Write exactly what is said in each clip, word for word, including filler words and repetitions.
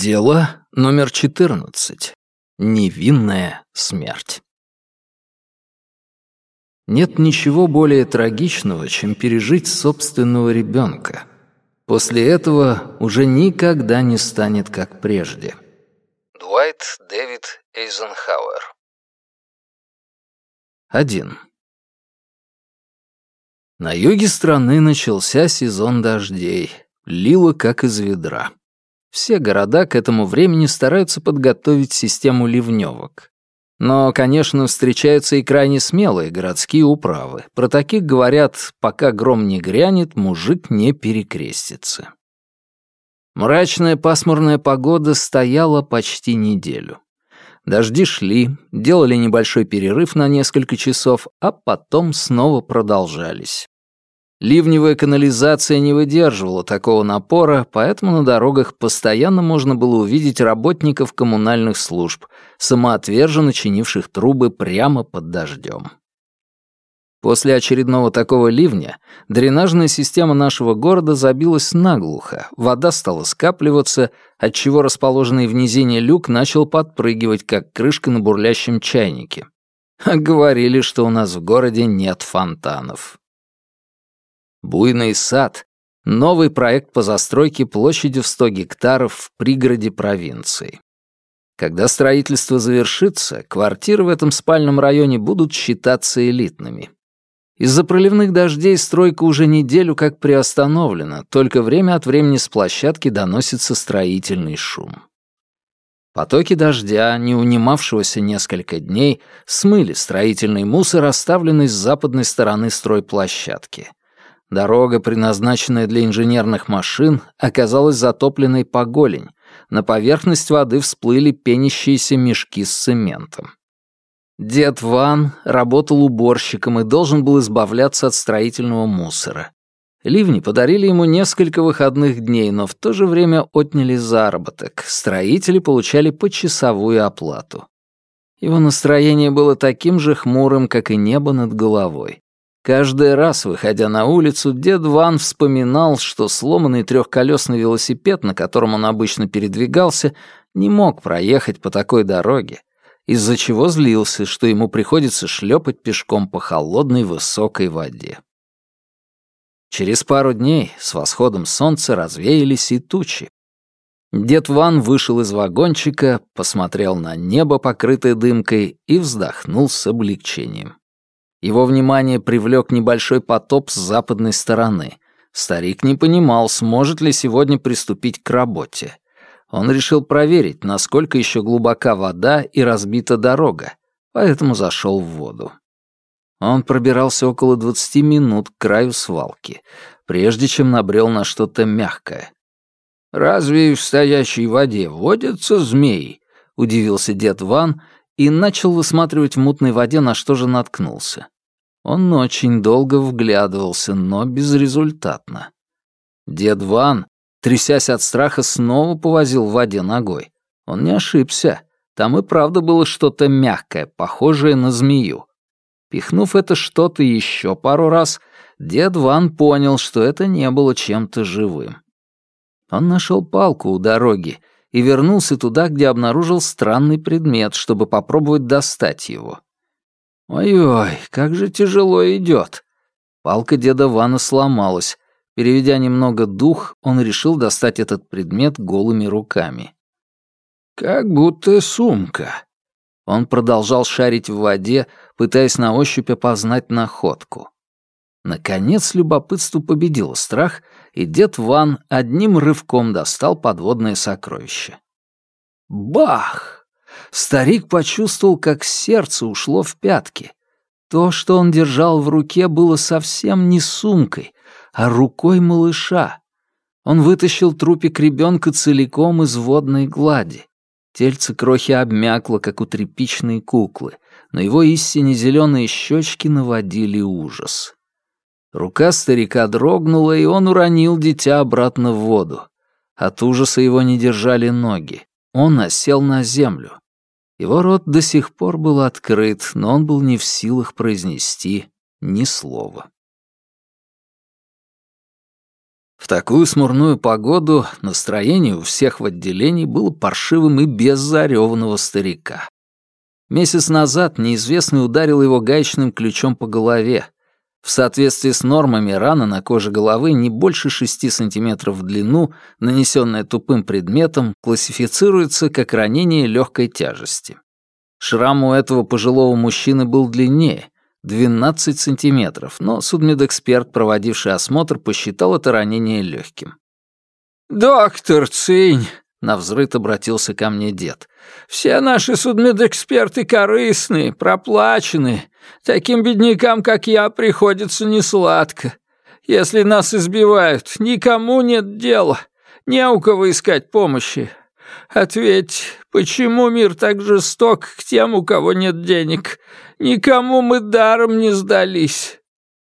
Дело номер четырнадцать. Невинная смерть. Нет ничего более трагичного, чем пережить собственного ребенка. После этого уже никогда не станет как прежде. Дуайт Дэвид Эйзенхауэр. один. На юге страны начался сезон дождей. Лило как из ведра. Все города к этому времени стараются подготовить систему ливневок. Но, конечно, встречаются и крайне смелые городские управы. Про таких говорят: пока гром не грянет, мужик не перекрестится. Мрачная пасмурная погода стояла почти неделю. Дожди шли, делали небольшой перерыв на несколько часов, а потом снова продолжались. Ливневая канализация не выдерживала такого напора, поэтому на дорогах постоянно можно было увидеть работников коммунальных служб, самоотверженно чинивших трубы прямо под дождем. После очередного такого ливня дренажная система нашего города забилась наглухо, вода стала скапливаться, отчего расположенный в низине люк начал подпрыгивать, как крышка на бурлящем чайнике. А говорили, что у нас в городе нет фонтанов. Буйный сад — новый проект по застройке площадью в сто гектаров в пригороде провинции. Когда строительство завершится, квартиры в этом спальном районе будут считаться элитными. Из-за проливных дождей стройка уже неделю как приостановлена, только время от времени с площадки доносится строительный шум. Потоки дождя, не унимавшегося несколько дней, смыли строительный мусор, оставленный с западной стороны стройплощадки. Дорога, предназначенная для инженерных машин, оказалась затопленной по голень. На поверхность воды всплыли пенящиеся мешки с цементом. Дед Ван работал уборщиком и должен был избавляться от строительного мусора. Ливни подарили ему несколько выходных дней, но в то же время отняли заработок. Строители получали почасовую оплату. Его настроение было таким же хмурым, как и небо над головой. Каждый раз, выходя на улицу, дед Ван вспоминал, что сломанный трехколесный велосипед, на котором он обычно передвигался, не мог проехать по такой дороге, из-за чего злился, что ему приходится шлепать пешком по холодной высокой воде. Через пару дней с восходом солнца развеялись и тучи. Дед Ван вышел из вагончика, посмотрел на небо, покрытое дымкой, и вздохнул с облегчением. Его внимание привлек небольшой потоп с западной стороны. Старик не понимал, сможет ли сегодня приступить к работе. Он решил проверить, насколько еще глубока вода и разбита дорога, поэтому зашел в воду. Он пробирался около двадцати минут к краю свалки, прежде чем набрел на что-то мягкое. «Разве в стоящей воде водятся змеи?» — удивился дед Ван и начал высматривать в мутной воде, на что же наткнулся. Он очень долго вглядывался, но безрезультатно. Дед Ван, трясясь от страха, снова повозил в воде ногой. Он не ошибся. Там и правда было что-то мягкое, похожее на змею. Пихнув это что-то еще пару раз, дед Ван понял, что это не было чем-то живым. Он нашел палку у дороги и вернулся туда, где обнаружил странный предмет, чтобы попробовать достать его. Ой-ой, как же тяжело идет. Палка деда Вана сломалась. Переведя немного дух, он решил достать этот предмет голыми руками. Как будто сумка. Он продолжал шарить в воде, пытаясь на ощупь опознать находку. Наконец любопытство победило страх, и дед Ван одним рывком достал подводное сокровище. Бах! Старик почувствовал, как сердце ушло в пятки. То, что он держал в руке, было совсем не сумкой, а рукой малыша. Он вытащил трупик ребенка целиком из водной глади. Тельце крохи обмякло, как у тряпичной куклы, но его истинно зеленые щечки наводили ужас. Рука старика дрогнула, и он уронил дитя обратно в воду. От ужаса его не держали ноги. Он осел на землю. Его рот до сих пор был открыт, но он был не в силах произнести ни слова. В такую смурную погоду настроение у всех в отделении было паршивым и без зареванного старика. Месяц назад неизвестный ударил его гаечным ключом по голове. В соответствии с нормами рана на коже головы не больше шести сантиметров в длину, нанесенная тупым предметом, классифицируется как ранение легкой тяжести. Шрам у этого пожилого мужчины был длиннее — двенадцать сантиметров, но судмедэксперт, проводивший осмотр, посчитал это ранение легким. «Доктор Цинь!» — навзрыд обратился ко мне дед. «Все наши судмедэксперты корыстные, проплаченные. Таким беднякам, как я, приходится несладко. Если нас избивают, никому нет дела, не у кого искать помощи. Ответь, почему мир так жесток к тем, у кого нет денег? Никому мы даром не сдались».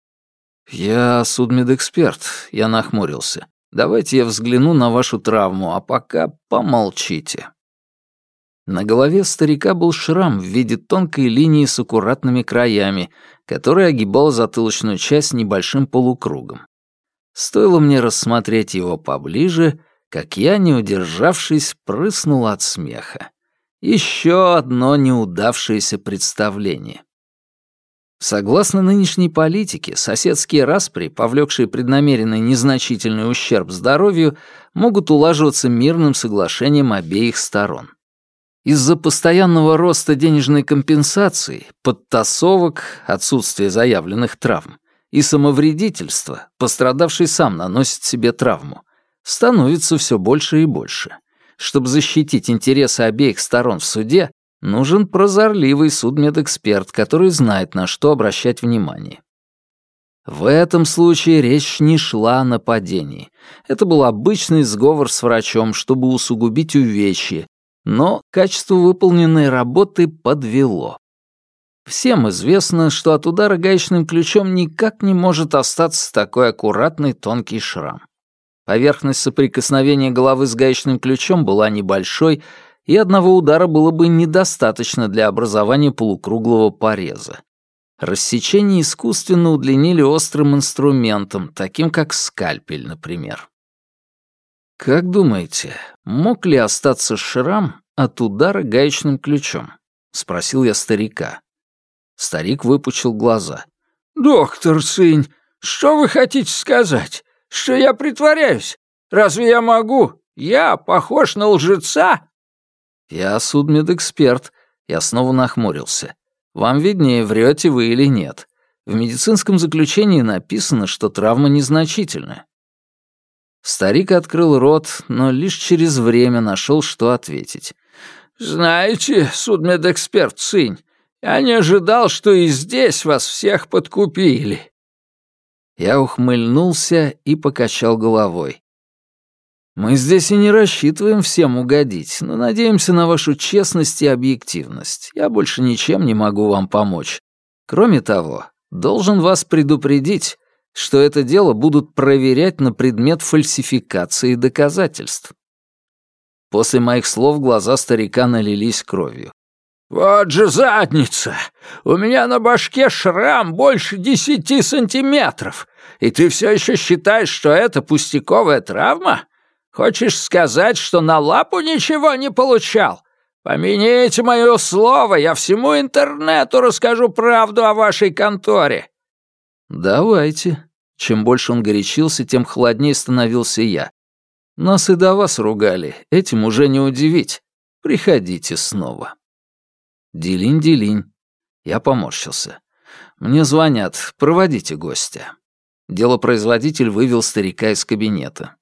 «Я судмедэксперт», — я нахмурился. «Давайте я взгляну на вашу травму, а пока помолчите». На голове старика был шрам в виде тонкой линии с аккуратными краями, которая огибала затылочную часть небольшим полукругом. Стоило мне рассмотреть его поближе, как я, не удержавшись, прыснул от смеха. Еще одно неудавшееся представление. Согласно нынешней политике, соседские распри, повлекшие преднамеренный незначительный ущерб здоровью, могут улаживаться мирным соглашением обеих сторон. Из-за постоянного роста денежной компенсации, подтасовок, отсутствия заявленных травм и самовредительства, пострадавший сам наносит себе травму, становится все больше и больше. Чтобы защитить интересы обеих сторон в суде, нужен прозорливый судмедэксперт, который знает, на что обращать внимание. В этом случае речь не шла о нападении. Это был обычный сговор с врачом, чтобы усугубить увечье, но качество выполненной работы подвело. Всем известно, что от удара гаечным ключом никак не может остаться такой аккуратный тонкий шрам. Поверхность соприкосновения головы с гаечным ключом была небольшой, и одного удара было бы недостаточно для образования полукруглого пореза. Рассечение искусственно удлинили острым инструментом, таким как скальпель, например. «Как думаете, мог ли остаться шрам от удара гаечным ключом?» — спросил я старика. Старик выпучил глаза. «Доктор Цинь, что вы хотите сказать? Что я притворяюсь? Разве я могу? Я похож на лжеца?» «Я судмедэксперт». Я снова нахмурился. «Вам виднее, врете вы или нет. В медицинском заключении написано, что травма незначительная». Старик открыл рот, но лишь через время нашел, что ответить. «Знаете, судмедэксперт Цинь, я не ожидал, что и здесь вас всех подкупили». Я ухмыльнулся и покачал головой. «Мы здесь и не рассчитываем всем угодить, но надеемся на вашу честность и объективность. Я больше ничем не могу вам помочь. Кроме того, должен вас предупредить, что это дело будут проверять на предмет фальсификации доказательств». После моих слов глаза старика налились кровью. «Вот же задница! У меня на башке шрам больше десяти сантиметров, и ты все еще считаешь, что это пустяковая травма? Хочешь сказать, что на лапу ничего не получал? Помяните мое слово, я всему интернету расскажу правду о вашей конторе». «Давайте». Чем больше он горячился, тем холоднее становился я. «Нас и до вас ругали, этим уже не удивить. Приходите снова». «Делинь-делинь». Я поморщился. «Мне звонят, проводите гостя». Делопроизводитель вывел старика из кабинета.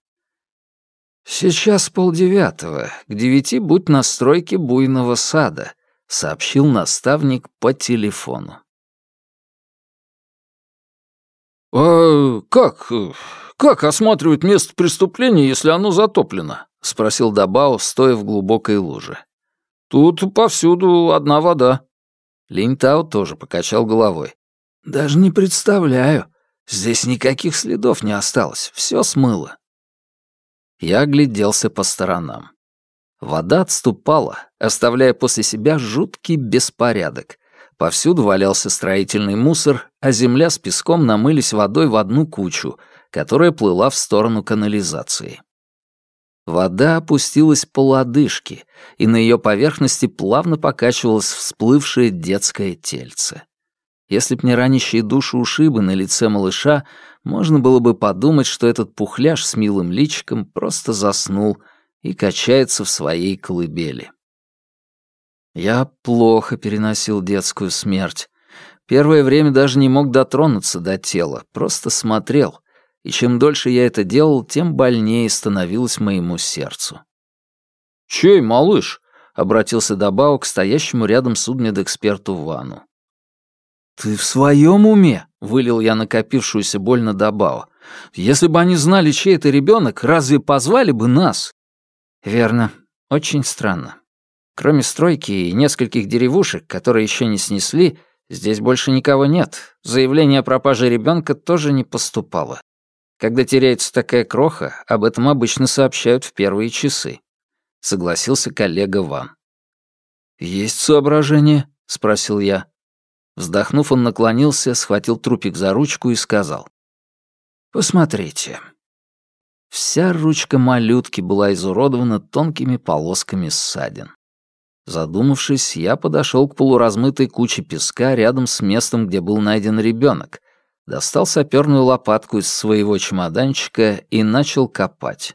«Сейчас полдевятого, к девяти будь на стройке буйного сада», — сообщил наставник по телефону. «А как? Как осматривать место преступления, если оно затоплено?» — спросил Дабао, стоя в глубокой луже. «Тут повсюду одна вода». Линь-Тао тоже покачал головой. «Даже не представляю. Здесь никаких следов не осталось, все смыло». Я огляделся по сторонам. Вода отступала, оставляя после себя жуткий беспорядок. Повсюду валялся строительный мусор, а земля с песком намылись водой в одну кучу, которая плыла в сторону канализации. Вода опустилась по лодыжке, и на ее поверхности плавно покачивалось всплывшее детское тельце. Если б не ранящие душу ушибы на лице малыша, можно было бы подумать, что этот пухляж с милым личиком просто заснул и качается в своей колыбели. Я плохо переносил детскую смерть. Первое время даже не мог дотронуться до тела, просто смотрел, и чем дольше я это делал, тем больнее становилось моему сердцу. «Чей малыш?» — обратился Дабао к стоящему рядом судмедэксперту Вану. «Ты в своем уме?» — вылил я накопившуюся боль на Дабао. «Если бы они знали, чей это ребенок, разве позвали бы нас?» «Верно. Очень странно. Кроме стройки и нескольких деревушек, которые еще не снесли, здесь больше никого нет. Заявление о пропаже ребенка тоже не поступало. Когда теряется такая кроха, об этом обычно сообщают в первые часы», — согласился коллега Ван. «Есть соображение?» — спросил я. Вздохнув, он наклонился, схватил трупик за ручку и сказал: «Посмотрите». Вся ручка малютки была изуродована тонкими полосками ссадин. Задумавшись, я подошел к полуразмытой куче песка рядом с местом, где был найден ребенок, достал саперную лопатку из своего чемоданчика и начал копать.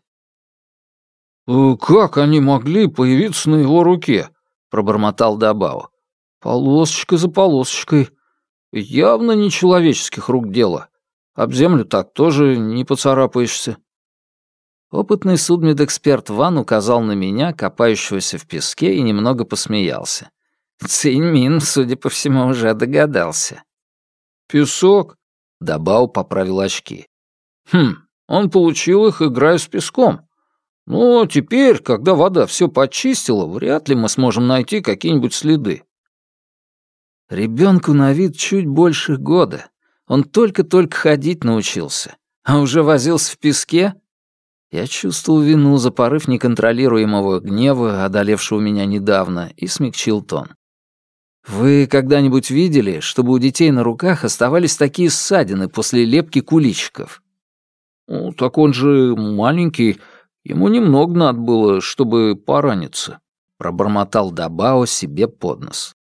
«Как они могли появиться на его руке?» — пробормотал Дабао. «Полосочка за полосочкой. Явно не человеческих рук дело. Об землю так тоже не поцарапаешься». Опытный судмедэксперт Ван указал на меня, копающегося в песке, и немного посмеялся. Цинь-Мин, судя по всему, уже догадался. «Песок?» — Дабао поправил очки. «Хм, он получил их, играя с песком. Ну, теперь, когда вода все подчистила, вряд ли мы сможем найти какие-нибудь следы». Ребенку на вид чуть больше года. Он только-только ходить научился, а уже возился в песке. Я чувствовал вину за порыв неконтролируемого гнева, одолевшего меня недавно, и смягчил тон. «Вы когда-нибудь видели, чтобы у детей на руках оставались такие ссадины после лепки куличиков?» «Ну, так он же маленький, ему немного надо было, чтобы пораниться», — пробормотал Дабао себе под нос.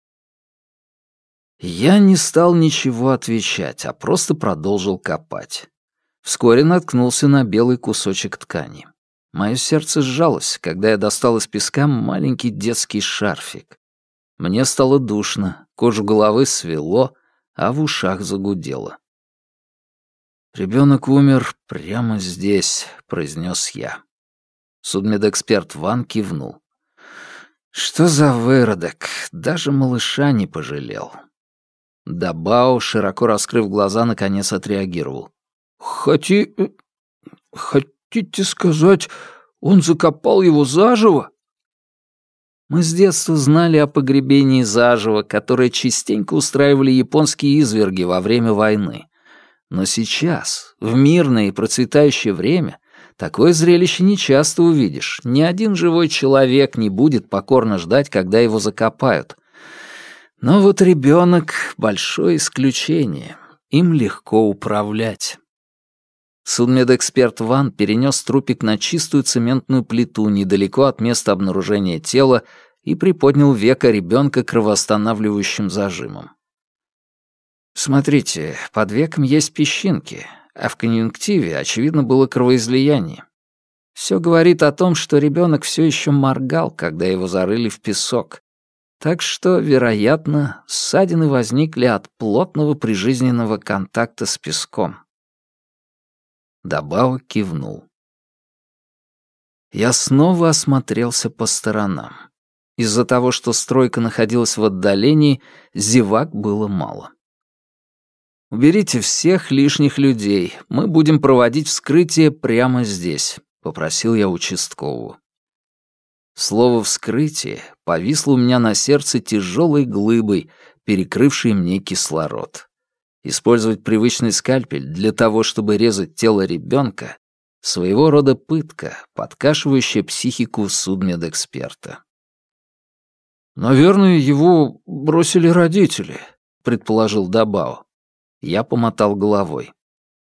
Я не стал ничего отвечать, а просто продолжил копать. Вскоре наткнулся на белый кусочек ткани. Мое сердце сжалось, когда я достал из песка маленький детский шарфик. Мне стало душно, кожу головы свело, а в ушах загудело. «Ребенок умер прямо здесь», — произнес я. Судмедэксперт Ван кивнул. «Что за выродок? Даже малыша не пожалел». Дабао, широко раскрыв глаза, наконец отреагировал. «Хоти... Хотите сказать, он закопал его заживо?» Мы с детства знали о погребении заживо, которое частенько устраивали японские изверги во время войны. Но сейчас, в мирное и процветающее время, такое зрелище нечасто увидишь. Ни один живой человек не будет покорно ждать, когда его закопают. Но вот ребенок — большое исключение. Им легко управлять. Судмедэксперт Ван перенес трупик на чистую цементную плиту недалеко от места обнаружения тела и приподнял веко ребенка кровоостанавливающим зажимом. Смотрите, под веком есть песчинки, а в конъюнктиве, очевидно, было кровоизлияние. Все говорит о том, что ребенок все еще моргал, когда его зарыли в песок. Так что, вероятно, ссадины возникли от плотного прижизненного контакта с песком. Дабао кивнул. Я снова осмотрелся по сторонам. Из-за того, что стройка находилась в отдалении, зевак было мало. «Уберите всех лишних людей, мы будем проводить вскрытие прямо здесь», — попросил я участкового. Слово «вскрытие» повисло у меня на сердце тяжелой глыбой, перекрывшей мне кислород. Использовать привычный скальпель для того, чтобы резать тело ребенка — своего рода пытка, подкашивающая психику судмедэксперта. «Наверное, его бросили родители», — предположил Дабао. Я помотал головой.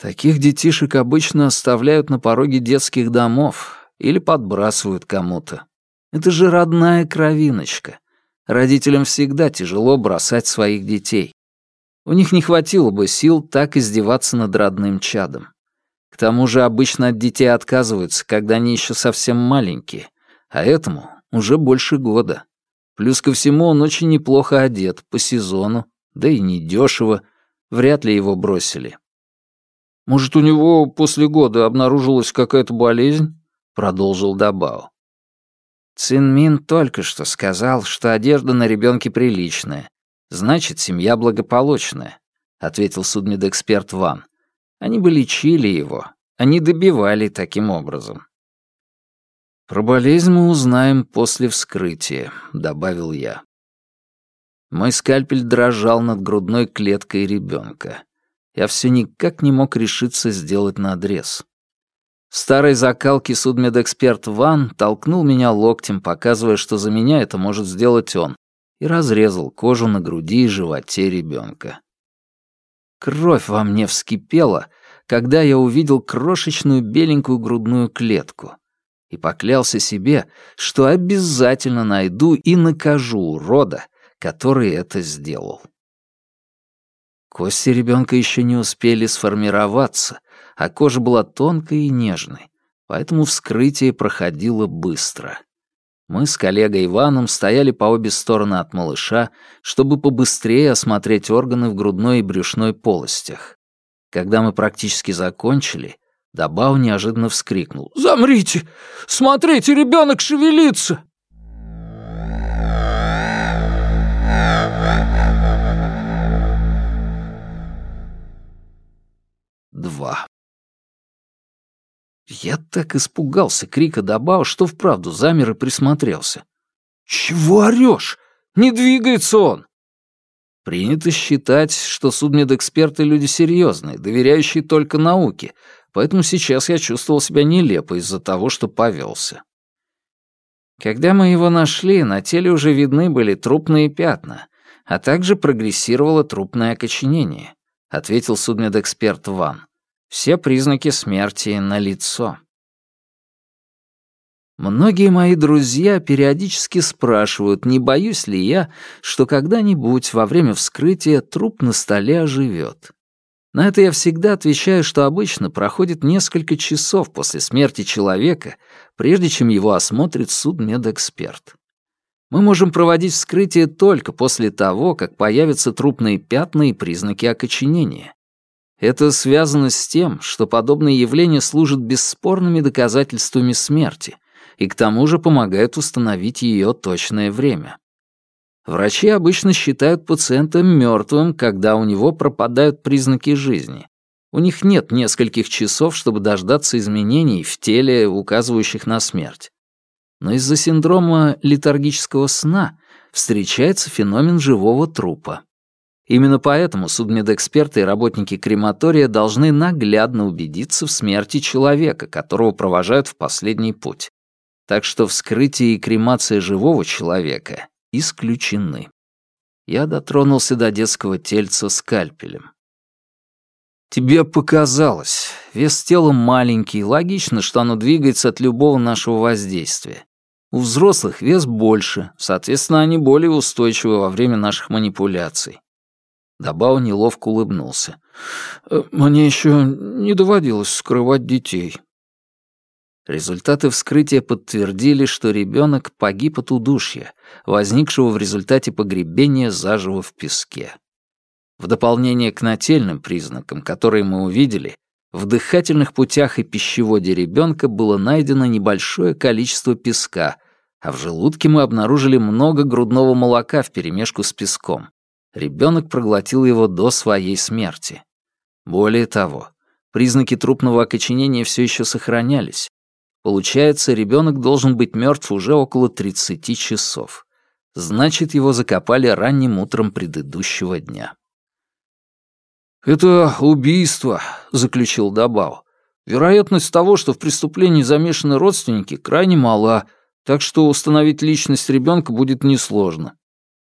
Таких детишек обычно оставляют на пороге детских домов или подбрасывают кому-то. Это же родная кровиночка. Родителям всегда тяжело бросать своих детей. У них не хватило бы сил так издеваться над родным чадом. К тому же обычно от детей отказываются, когда они еще совсем маленькие, а этому уже больше года. Плюс ко всему он очень неплохо одет, по сезону, да и недешево, вряд ли его бросили. «Может, у него после года обнаружилась какая-то болезнь?» — продолжил Дабао. Цинмин только что сказал, что одежда на ребенке приличная, значит, семья благополучная, — ответил судмедэксперт Ван. Они бы лечили его, они добивали таким образом. «Про болезнь мы узнаем после вскрытия», — добавил я. Мой скальпель дрожал над грудной клеткой ребенка. Я все никак не мог решиться сделать надрез. В старой закалке судмедэксперт Ван толкнул меня локтем, показывая, что за меня это может сделать он, и разрезал кожу на груди и животе ребенка. Кровь во мне вскипела, когда я увидел крошечную беленькую грудную клетку, и поклялся себе, что обязательно найду и накажу урода, который это сделал. Кости ребенка еще не успели сформироваться, а кожа была тонкой и нежной, поэтому вскрытие проходило быстро. Мы с коллегой Иваном стояли по обе стороны от малыша, чтобы побыстрее осмотреть органы в грудной и брюшной полостях. Когда мы практически закончили, Дабао неожиданно вскрикнул: «Замрите! Смотрите, ребенок шевелится!» Два. Я так испугался крика Дабао, что вправду замер и присмотрелся. «Чего орёшь? Не двигается он!» Принято считать, что судмедэксперты — люди серьезные, доверяющие только науке, поэтому сейчас я чувствовал себя нелепо из-за того, что повелся. Когда мы его нашли, на теле уже видны были трупные пятна, а также прогрессировало трупное окоченение, ответил судмедэксперт Ван. Все признаки смерти налицо. Многие мои друзья периодически спрашивают, не боюсь ли я, что когда-нибудь во время вскрытия труп на столе оживет. На это я всегда отвечаю, что обычно проходит несколько часов после смерти человека, прежде чем его осмотрит судмедэксперт. Мы можем проводить вскрытие только после того, как появятся трупные пятна и признаки окоченения. Это связано с тем, что подобные явления служат бесспорными доказательствами смерти и к тому же помогают установить ее точное время. Врачи обычно считают пациента мертвым, когда у него пропадают признаки жизни. У них нет нескольких часов, чтобы дождаться изменений в теле, указывающих на смерть. Но из-за синдрома летаргического сна встречается феномен живого трупа. Именно поэтому судмедэксперты и работники крематория должны наглядно убедиться в смерти человека, которого провожают в последний путь. Так что вскрытие и кремация живого человека исключены. Я дотронулся до детского тельца скальпелем. Тебе показалось. Вес тела маленький, логично, что оно двигается от любого нашего воздействия. У взрослых вес больше, соответственно, они более устойчивы во время наших манипуляций. Дабао неловко улыбнулся. «Мне еще не доводилось скрывать детей». Результаты вскрытия подтвердили, что ребенок погиб от удушья, возникшего в результате погребения заживо в песке. В дополнение к нательным признакам, которые мы увидели, в дыхательных путях и пищеводе ребенка было найдено небольшое количество песка, а в желудке мы обнаружили много грудного молока вперемешку с песком. Ребенок проглотил его до своей смерти. Более того, признаки трупного окоченения все еще сохранялись. Получается, ребенок должен быть мертв уже около тридцати часов. Значит, его закопали ранним утром предыдущего дня. «Это убийство», — заключил Дабао. «Вероятность того, что в преступлении замешаны родственники, крайне мала, так что установить личность ребенка будет несложно».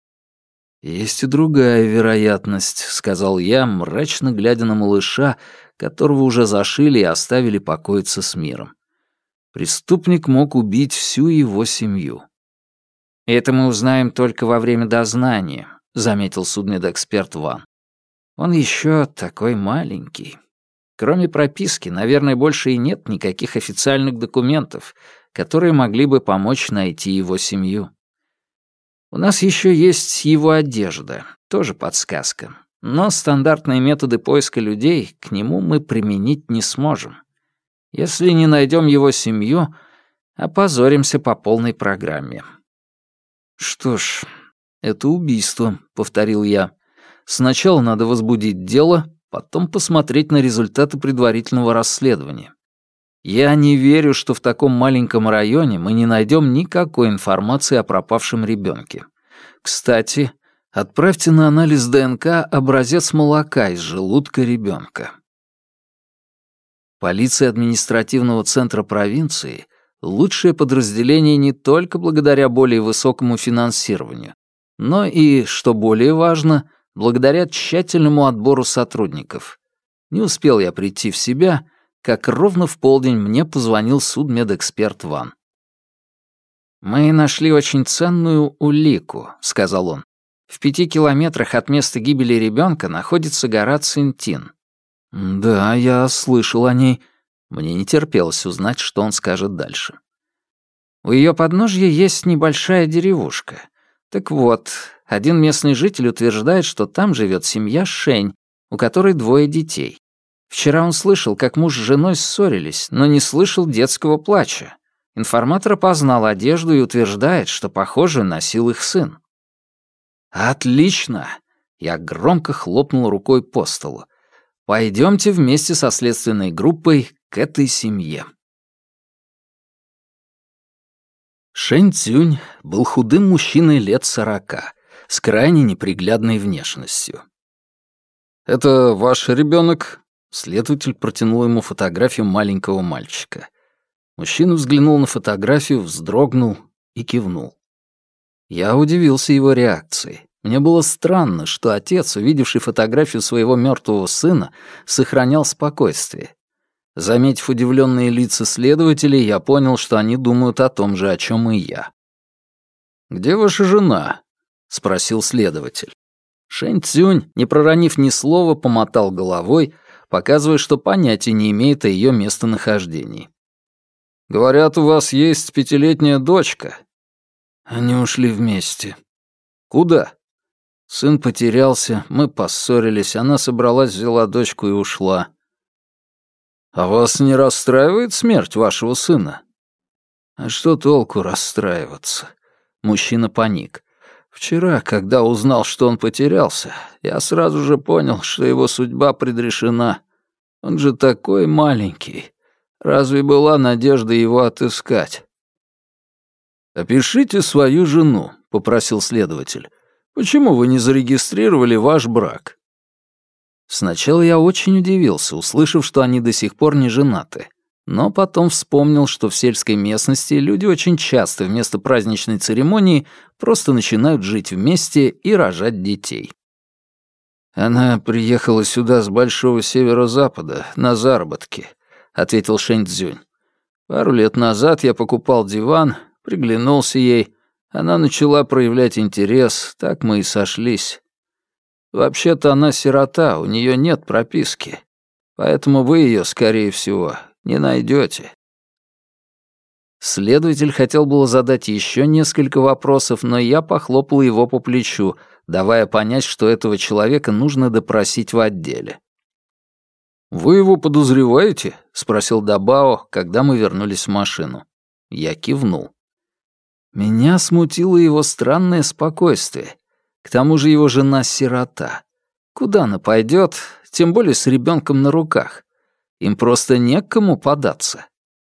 «Есть и другая вероятность», — сказал я, мрачно глядя на малыша, которого уже зашили и оставили покоиться с миром. Преступник мог убить всю его семью. «Это мы узнаем только во время дознания», — заметил судмедэксперт Ван. «Он еще такой маленький. Кроме прописки, наверное, больше и нет никаких официальных документов, которые могли бы помочь найти его семью. У нас еще есть его одежда, тоже подсказка. Но стандартные методы поиска людей к нему мы применить не сможем. Если не найдем его семью, опозоримся по полной программе». «Что ж, это убийство», — повторил я. «Сначала надо возбудить дело, потом посмотреть на результаты предварительного расследования. Я не верю, что в таком маленьком районе мы не найдем никакой информации о пропавшем ребенке. Кстати, отправьте на анализ ДНК образец молока из желудка ребенка». Полиция административного центра провинции — лучшее подразделение не только благодаря более высокому финансированию, но и, что более важно, благодаря тщательному отбору сотрудников. Не успел я прийти в себя, как ровно в полдень мне позвонил судмедэксперт Ван. «Мы нашли очень ценную улику», — сказал он. «В пяти километрах от места гибели ребенка находится гора Цинтин». «Да, я слышал о ней». Мне не терпелось узнать, что он скажет дальше. «У ее подножья есть небольшая деревушка. Так вот, один местный житель утверждает, что там живет семья Шень, у которой двое детей. Вчера он слышал, как муж с женой ссорились, но не слышал детского плача. Информатор опознал одежду и утверждает, что похожую носил их сын». «Отлично!» Я громко хлопнул рукой по столу. «Пойдемте вместе со следственной группой к этой семье». Шэнь Цюнь был худым мужчиной лет сорока, с крайне неприглядной внешностью. «Это ваш ребенок?» Следователь протянул ему фотографию маленького мальчика. Мужчина взглянул на фотографию, вздрогнул и кивнул. Я удивился его реакцией. Мне было странно, что отец, увидевший фотографию своего мертвого сына, сохранял спокойствие. Заметив удивленные лица следователей, я понял, что они думают о том же, о чем и я. «Где ваша жена?» — спросил следователь. Шэнь Цюнь, не проронив ни слова, помотал головой, показывая, что понятия не имеет о ее местонахождении. «Говорят, у вас есть пятилетняя дочка». Они ушли вместе. «Куда?» Сын потерялся, мы поссорились, она собралась, взяла дочку и ушла. «А вас не расстраивает смерть вашего сына?» «А что толку расстраиваться?» Мужчина паник. «Вчера, когда узнал, что он потерялся, я сразу же понял, что его судьба предрешена. Он же такой маленький. Разве была надежда его отыскать?» «Опишите свою жену», — попросил следователь. «Почему вы не зарегистрировали ваш брак?» Сначала я очень удивился, услышав, что они до сих пор не женаты, но потом вспомнил, что в сельской местности люди очень часто вместо праздничной церемонии просто начинают жить вместе и рожать детей. «Она приехала сюда с большого северо-запада на заработки», — ответил Шэнь Цзюнь. «Пару лет назад я покупал диван, приглянулся ей. Она начала проявлять интерес, так мы и сошлись. Вообще-то она сирота, у нее нет прописки, поэтому вы ее, скорее всего, не найдете». Следователь хотел было задать еще несколько вопросов, но я похлопал его по плечу, давая понять, что этого человека нужно допросить в отделе. «Вы его подозреваете?» — спросил Дабао, когда мы вернулись в машину. Я кивнул. Меня смутило его странное спокойствие. К тому же его жена сирота. Куда она пойдет, тем более с ребенком на руках? Им просто не к кому податься.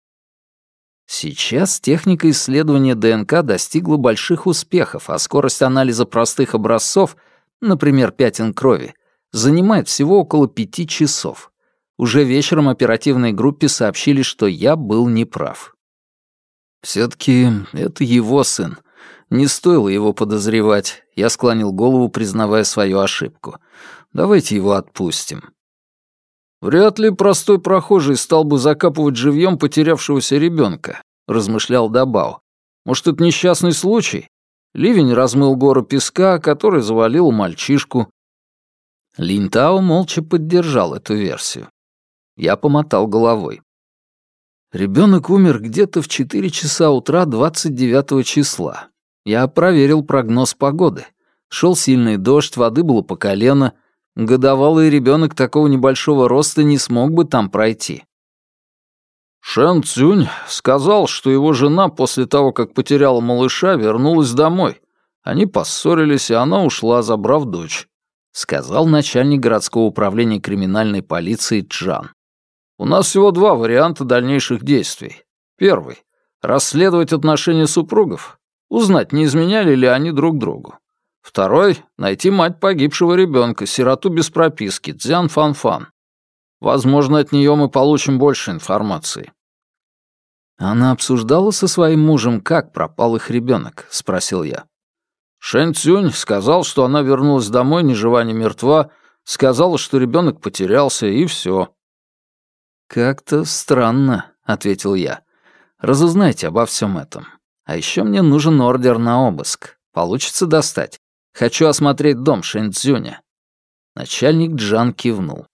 Сейчас техника исследования ДНК достигла больших успехов, а скорость анализа простых образцов, например, пятен крови, занимает всего около пяти часов. Уже вечером оперативной группе сообщили, что я был неправ. Все-таки это его сын. Не стоило его подозревать. Я склонил голову, признавая свою ошибку. Давайте его отпустим. «Вряд ли простой прохожий стал бы закапывать живьем потерявшегося ребенка», — размышлял Дабао. «Может, это несчастный случай? Ливень размыл гору песка, который завалил мальчишку». Линтао молча поддержал эту версию. Я помотал головой. Ребенок умер где-то в четыре часа утра двадцать девятого числа. Я проверил прогноз погоды. Шел сильный дождь, воды было по колено. Годовалый ребенок такого небольшого роста не смог бы там пройти. Шэн Цюнь сказал, что его жена после того, как потеряла малыша, вернулась домой. Они поссорились, и она ушла, забрав дочь, сказал начальник городского управления криминальной полиции Чжан. У нас всего два варианта дальнейших действий. Первый — расследовать отношения супругов, узнать, не изменяли ли они друг другу. Второй — найти мать погибшего ребенка, сироту без прописки, Цзян Фанфан. Возможно, от нее мы получим больше информации. «Она обсуждала со своим мужем, как пропал их ребенок?» — спросил я. Шэн Цюнь сказал, что она вернулась домой ни жива, ни мертва, сказала, что ребенок потерялся, и все. «Как-то странно», — ответил я. «Разузнайте обо всем этом. А еще мне нужен ордер на обыск. Получится достать? Хочу осмотреть дом Шэнь Цзюня». Начальник Джан кивнул.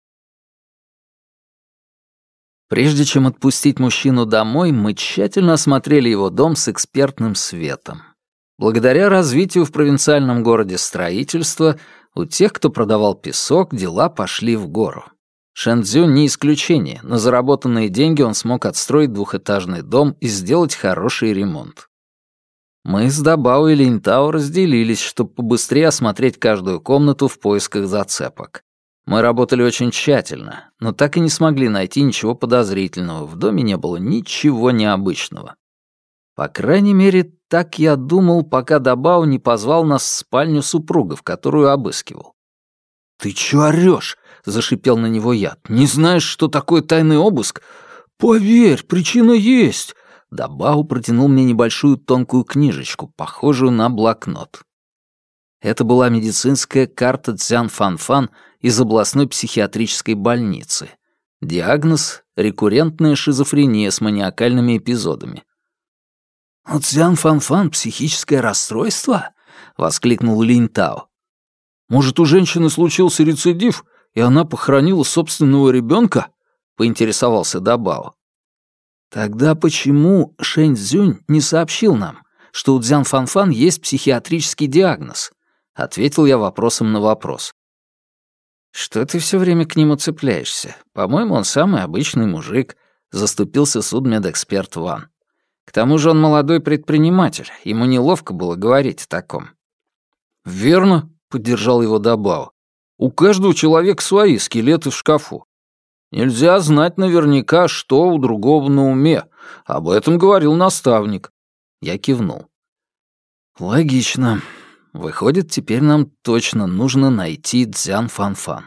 Прежде чем отпустить мужчину домой, мы тщательно осмотрели его дом с экспертным светом. Благодаря развитию в провинциальном городе строительства, у тех, кто продавал песок, дела пошли в гору. Шэн Цзюнь не исключение, на заработанные деньги он смог отстроить двухэтажный дом и сделать хороший ремонт. Мы с Дабао и Линтао разделились, чтобы побыстрее осмотреть каждую комнату в поисках зацепок. Мы работали очень тщательно, но так и не смогли найти ничего подозрительного, в доме не было ничего необычного. По крайней мере, так я думал, пока Дабао не позвал нас в спальню супругов, которую обыскивал. «Ты чё орёшь?» — зашипел на него я. «Не знаешь, что такое тайный обыск? Поверь, причина есть!» Дабао протянул мне небольшую тонкую книжечку, похожую на блокнот. Это была медицинская карта Цзян Фанфан из областной психиатрической больницы. Диагноз — рекуррентная шизофрения с маниакальными эпизодами. «У Цзян Фанфан психическое расстройство?» — воскликнул Линтао. «Может, у женщины случился рецидив, и она похоронила собственного ребенка?» — поинтересовался Дабао. «Тогда почему Шэнь Цзюнь не сообщил нам, что у Цзян Фанфан есть психиатрический диагноз?» — ответил я вопросом на вопрос. «Что ты все время к нему цепляешься? По-моему, он самый обычный мужик», — заступился судмедэксперт Ван. «К тому же он молодой предприниматель, ему неловко было говорить о таком». «Верно», — поддержал его Дабао. «У каждого человека свои скелеты в шкафу. Нельзя знать наверняка, что у другого на уме. Об этом говорил наставник». Я кивнул. «Логично. Выходит, теперь нам точно нужно найти Цзян Фанфан».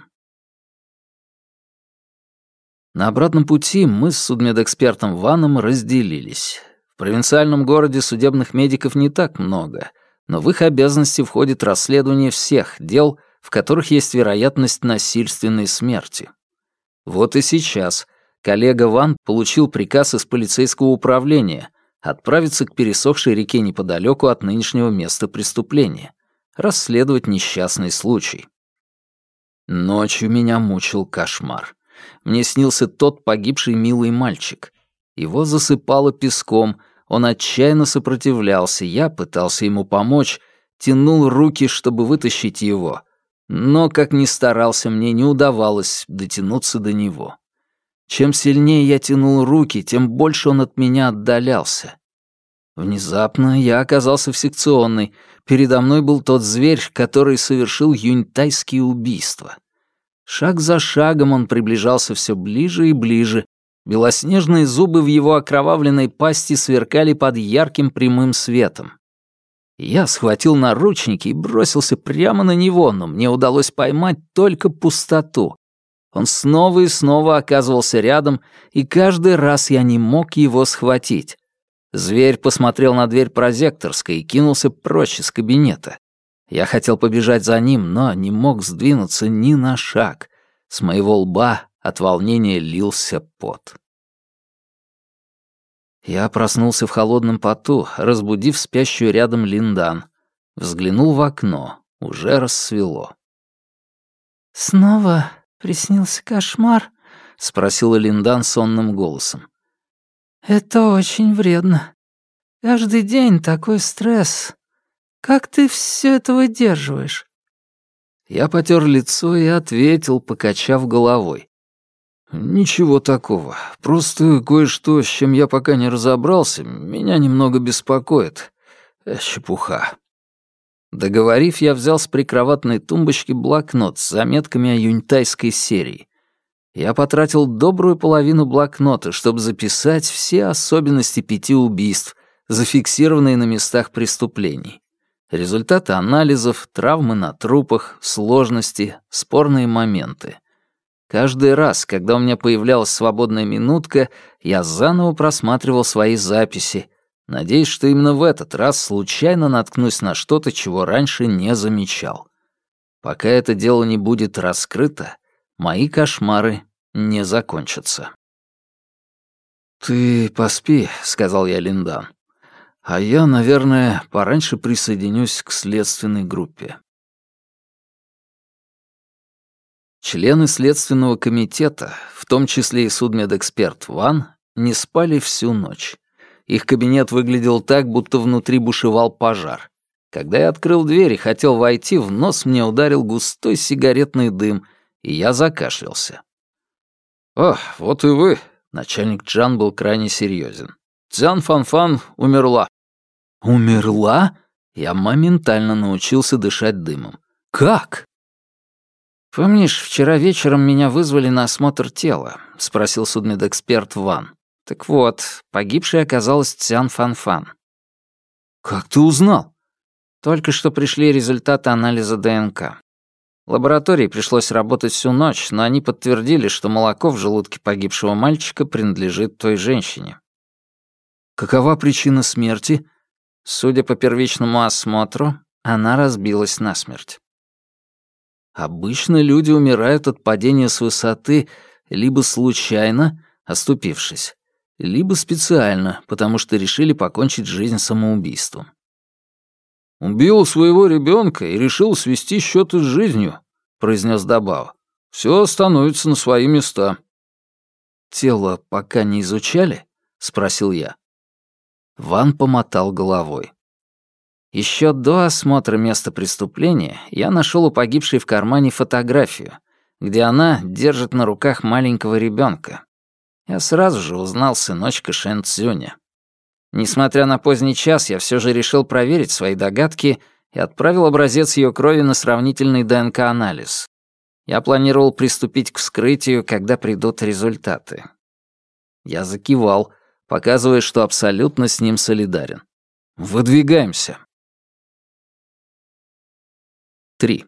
На обратном пути мы с судмедэкспертом Ваном разделились. В провинциальном городе судебных медиков не так много, но в их обязанности входит расследование всех дел, в которых есть вероятность насильственной смерти. Вот и сейчас коллега Ван получил приказ из полицейского управления отправиться к пересохшей реке неподалеку от нынешнего места преступления, расследовать несчастный случай. Ночью меня мучил кошмар. Мне снился тот погибший милый мальчик. Его засыпало песком, он отчаянно сопротивлялся, я пытался ему помочь, тянул руки, чтобы вытащить его, но, как ни старался, мне не удавалось дотянуться до него. Чем сильнее я тянул руки, тем больше он от меня отдалялся. Внезапно я оказался в секционной. Передо мной был тот зверь, который совершил юньтайские убийства. Шаг за шагом он приближался все ближе и ближе. Белоснежные зубы в его окровавленной пасти сверкали под ярким прямым светом. Я схватил наручники и бросился прямо на него, но мне удалось поймать только пустоту. Он снова и снова оказывался рядом, и каждый раз я не мог его схватить. Зверь посмотрел на дверь прозекторской и кинулся прочь из кабинета. Я хотел побежать за ним, но не мог сдвинуться ни на шаг. С моего лба От волнения лился пот. Я проснулся в холодном поту, разбудив спящую рядом Линдан. Взглянул в окно. Уже рассвело. «Снова приснился кошмар?» — спросила Линдан сонным голосом. «Это очень вредно. Каждый день такой стресс. Как ты все это выдерживаешь?» Я потер лицо и ответил, покачав головой. «Ничего такого. Просто кое-что, с чем я пока не разобрался, меня немного беспокоит. Э, чепуха». Договорив, я взял с прикроватной тумбочки блокнот с заметками о юньтайской серии. Я потратил добрую половину блокнота, чтобы записать все особенности пяти убийств, зафиксированные на местах преступлений. Результаты анализов, травмы на трупах, сложности, спорные моменты. Каждый раз, когда у меня появлялась свободная минутка, я заново просматривал свои записи, надеясь, что именно в этот раз случайно наткнусь на что-то, чего раньше не замечал. Пока это дело не будет раскрыто, мои кошмары не закончатся. «Ты поспи», — сказал я Линдан. «А я, наверное, пораньше присоединюсь к следственной группе». Члены следственного комитета, в том числе и судмедэксперт Ван, не спали всю ночь. Их кабинет выглядел так, будто внутри бушевал пожар. Когда я открыл дверь и хотел войти, в нос мне ударил густой сигаретный дым, и я закашлялся. «О, вот и вы!» — начальник Джан был крайне серьезен. «Цзян Фанфан умерла». «Умерла?» Я моментально научился дышать дымом. «Как?» «Помнишь, вчера вечером меня вызвали на осмотр тела?» — спросил судмедэксперт Ван. «Так вот, погибшей оказалась Цзян Фанфан». «Как ты узнал?» «Только что пришли результаты анализа ДНК. Лаборатории пришлось работать всю ночь, но они подтвердили, что молоко в желудке погибшего мальчика принадлежит той женщине». «Какова причина смерти?» «Судя по первичному осмотру, она разбилась насмерть». Обычно люди умирают от падения с высоты либо случайно, оступившись, либо специально, потому что решили покончить жизнь самоубийством. «Убил своего ребенка и решил свести счеты с жизнью», — произнес Дабао. «Все становится на свои места». «Тело пока не изучали?» — спросил я. Ван помотал головой. Еще до осмотра места преступления я нашел у погибшей в кармане фотографию, где она держит на руках маленького ребенка. Я сразу же узнал сыночка Шэн Цзюня. Несмотря на поздний час, я все же решил проверить свои догадки и отправил образец ее крови на сравнительный ДНК-анализ. Я планировал приступить к вскрытию, когда придут результаты. Я закивал, показывая, что абсолютно с ним солидарен. «Выдвигаемся». три.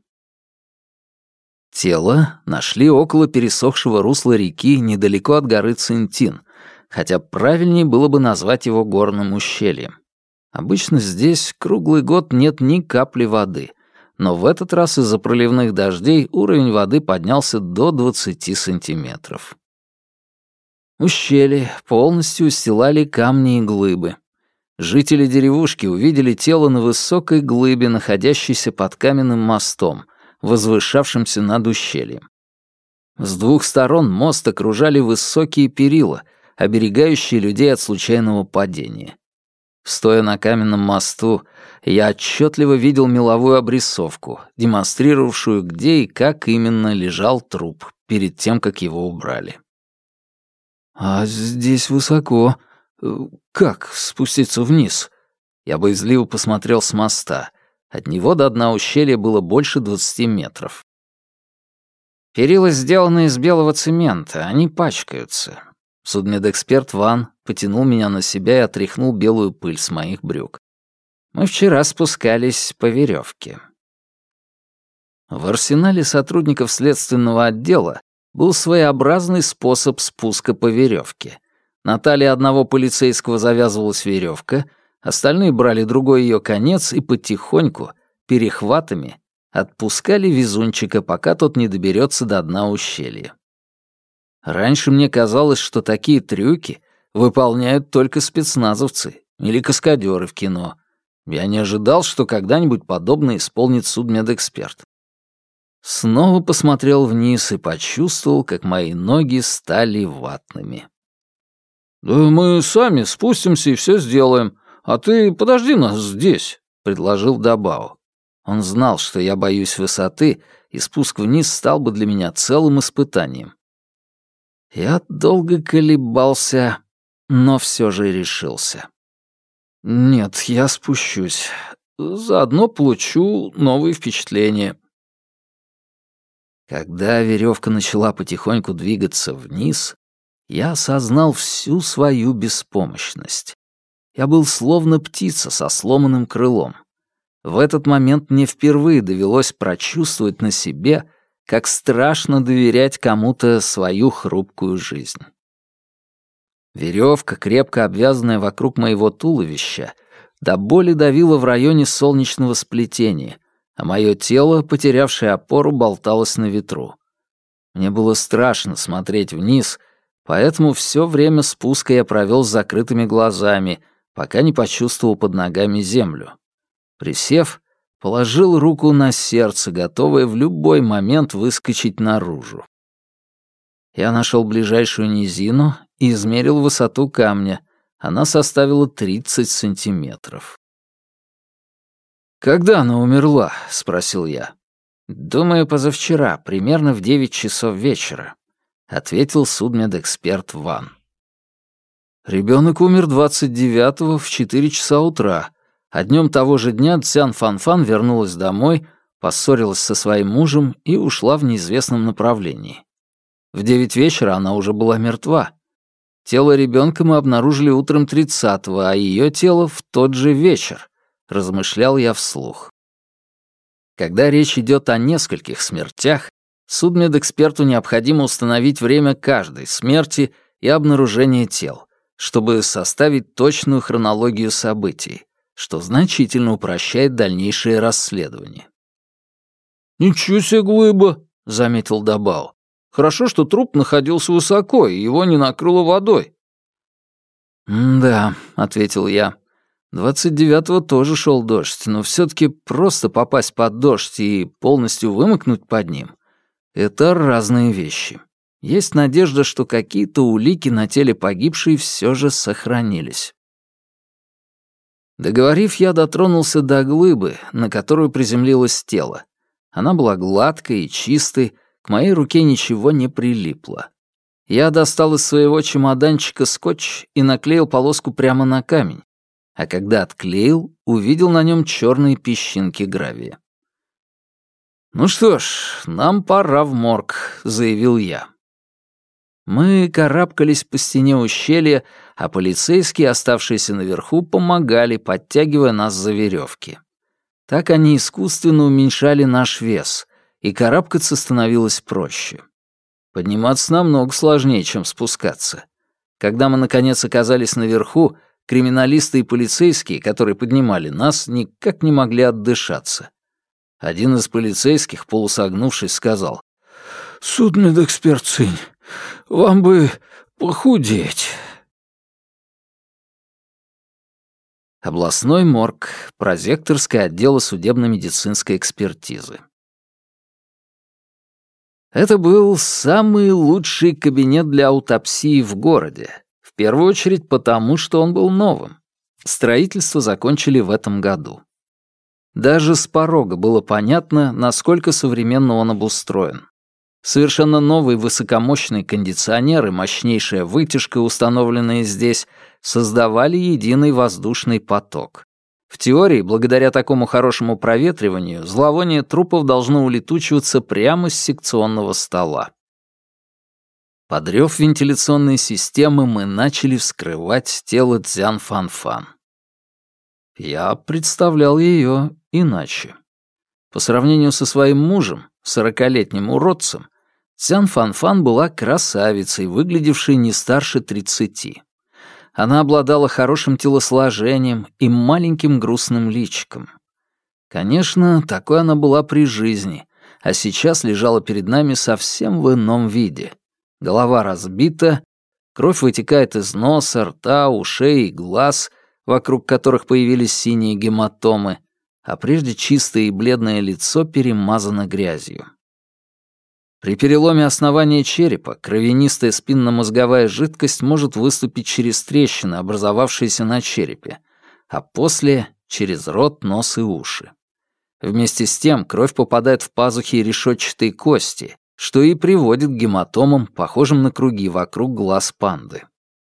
Тело нашли около пересохшего русла реки недалеко от горы Цинтин, хотя правильнее было бы назвать его горным ущельем. Обычно здесь круглый год нет ни капли воды, но в этот раз из-за проливных дождей уровень воды поднялся до двадцати сантиметров. Ущелье полностью устилали камни и глыбы. Жители деревушки увидели тело на высокой глыбе, находящейся под каменным мостом, возвышавшимся над ущельем. С двух сторон мост окружали высокие перила, оберегающие людей от случайного падения. Стоя на каменном мосту, я отчетливо видел меловую обрисовку, демонстрировавшую, где и как именно лежал труп перед тем, как его убрали. «А здесь высоко. Как спуститься вниз?» Я боязливо посмотрел с моста. От него до дна ущелья было больше двадцати метров. «Перила сделаны из белого цемента, они пачкаются». Судмедэксперт Ван потянул меня на себя и отряхнул белую пыль с моих брюк. «Мы вчера спускались по веревке». В арсенале сотрудников следственного отдела был своеобразный способ спуска по веревке. На талии одного полицейского завязывалась веревка, остальные брали другой ее конец и потихоньку, перехватами, отпускали везунчика, пока тот не доберется до дна ущелья. Раньше мне казалось, что такие трюки выполняют только спецназовцы или каскадеры в кино. Я не ожидал, что когда-нибудь подобное исполнит судмедэксперт. Снова посмотрел вниз и почувствовал, как мои ноги стали ватными. «Да мы сами спустимся и все сделаем, а ты подожди нас здесь», — предложил Дабао. Он знал, что я боюсь высоты, и спуск вниз стал бы для меня целым испытанием. Я долго колебался, но все же решился. «Нет, я спущусь. Заодно получу новые впечатления». Когда веревка начала потихоньку двигаться вниз, я осознал всю свою беспомощность. Я был словно птица со сломанным крылом. В этот момент мне впервые довелось прочувствовать на себе, как страшно доверять кому-то свою хрупкую жизнь. Веревка, крепко обвязанная вокруг моего туловища, до боли давила в районе солнечного сплетения, а мое тело, потерявшее опору, болталось на ветру. Мне было страшно смотреть вниз, поэтому все время спуска я провел с закрытыми глазами, пока не почувствовал под ногами землю. Присев, положил руку на сердце, готовое в любой момент выскочить наружу. Я нашел ближайшую низину и измерил высоту камня. Она составила тридцать сантиметров. «Когда она умерла?» — спросил я. «Думаю, позавчера, примерно в девять часов вечера», — ответил судмедэксперт Ван. Ребенок умер двадцать девятого в четыре часа утра, а днем того же дня Цзян Фанфан вернулась домой, поссорилась со своим мужем и ушла в неизвестном направлении. В девять вечера она уже была мертва. Тело ребенка мы обнаружили утром тридцатого, а ее тело в тот же вечер, размышлял я вслух. Когда речь идет о нескольких смертях, судмедэксперту необходимо установить время каждой смерти и обнаружения тел, чтобы составить точную хронологию событий, что значительно упрощает дальнейшее расследование. «Ничего себе глыба», — заметил Дабао. «Хорошо, что труп находился высоко, и его не накрыло водой». «Да», — ответил я. «двадцать девятого тоже шел дождь, но все-таки просто попасть под дождь и полностью вымокнуть под ним — это разные вещи. Есть надежда, что какие-то улики на теле погибшей все же сохранились». Договорив, я дотронулся до глыбы, на которую приземлилось тело. Она была гладкой и чистой, к моей руке ничего не прилипло. Я достал из своего чемоданчика скотч и наклеил полоску прямо на камень, а когда отклеил, увидел на нем черные песчинки гравия. «Ну что ж, нам пора в морг», — заявил я. Мы карабкались по стене ущелья, а полицейские, оставшиеся наверху, помогали, подтягивая нас за веревки. Так они искусственно уменьшали наш вес, и карабкаться становилось проще. Подниматься намного сложнее, чем спускаться. Когда мы, наконец, оказались наверху, криминалисты и полицейские, которые поднимали нас, никак не могли отдышаться. Один из полицейских, полусогнувшись, сказал: «Судмедэксперт Цинь, вам бы похудеть». Областной морг, прозекторское отдело судебно-медицинской экспертизы. Это был самый лучший кабинет для аутопсии в городе, в первую очередь потому, что он был новым. Строительство закончили в этом году. Даже с порога было понятно, насколько современно он обустроен. Совершенно новый высокомощный кондиционер и мощнейшая вытяжка, установленные здесь, создавали единый воздушный поток. В теории, благодаря такому хорошему проветриванию, зловоние трупов должно улетучиваться прямо с секционного стола. Под рев вентиляционной системы мы начали вскрывать тело Цзян Фанфан. Я представлял ее иначе. По сравнению со своим мужем, сорокалетним уродцем, Цзян Фанфан была красавицей, выглядевшей не старше тридцати. Она обладала хорошим телосложением и маленьким грустным личиком. Конечно, такой она была при жизни, а сейчас лежала перед нами совсем в ином виде. Голова разбита, кровь вытекает из носа, рта, ушей и глаз, вокруг которых появились синие гематомы, а прежде чистое и бледное лицо перемазано грязью. При переломе основания черепа кровянистая спинномозговая жидкость может выступить через трещины, образовавшиеся на черепе, а после — через рот, нос и уши. Вместе с тем кровь попадает в пазухи и решетчатые кости, что и приводит к гематомам, похожим на круги вокруг глаз панды.